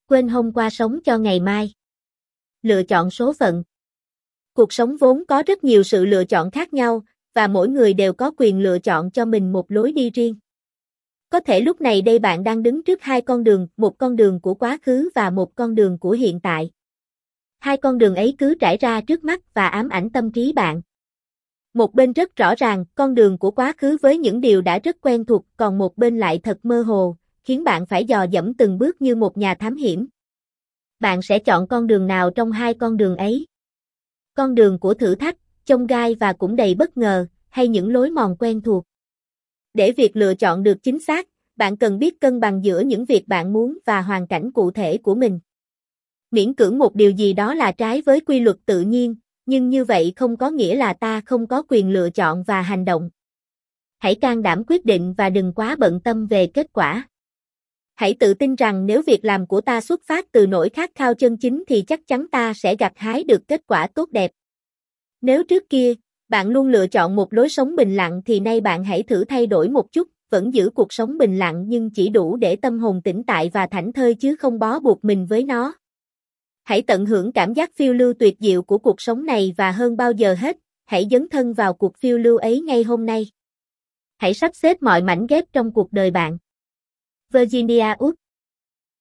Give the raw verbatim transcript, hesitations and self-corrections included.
quên hôm qua sống cho ngày mai. Lựa chọn số phận. Cuộc sống vốn có rất nhiều sự lựa chọn khác nhau, và mỗi người đều có quyền lựa chọn cho mình một lối đi riêng. Có thể lúc này đây bạn đang đứng trước hai con đường, một con đường của quá khứ và một con đường của hiện tại. Hai con đường ấy cứ trải ra trước mắt và ám ảnh tâm trí bạn. Một bên rất rõ ràng, con đường của quá khứ với những điều đã rất quen thuộc, còn một bên lại thật mơ hồ, khiến bạn phải dò dẫm từng bước như một nhà thám hiểm. Bạn sẽ chọn con đường nào trong hai con đường ấy? Con đường của thử thách, chông gai và cũng đầy bất ngờ, hay những lối mòn quen thuộc? Để việc lựa chọn được chính xác, bạn cần biết cân bằng giữa những việc bạn muốn và hoàn cảnh cụ thể của mình. Miễn cưỡng một điều gì đó là trái với quy luật tự nhiên, nhưng như vậy không có nghĩa là ta không có quyền lựa chọn và hành động. Hãy can đảm quyết định và đừng quá bận tâm về kết quả. Hãy tự tin rằng nếu việc làm của ta xuất phát từ nỗi khát khao chân chính thì chắc chắn ta sẽ gặt hái được kết quả tốt đẹp. Nếu trước kia, bạn luôn lựa chọn một lối sống bình lặng thì nay bạn hãy thử thay đổi một chút, vẫn giữ cuộc sống bình lặng nhưng chỉ đủ để tâm hồn tĩnh tại và thảnh thơi chứ không bó buộc mình với nó. Hãy tận hưởng cảm giác phiêu lưu tuyệt diệu của cuộc sống này và hơn bao giờ hết, hãy dấn thân vào cuộc phiêu lưu ấy ngay hôm nay. Hãy sắp xếp mọi mảnh ghép trong cuộc đời bạn. Virginia Woolf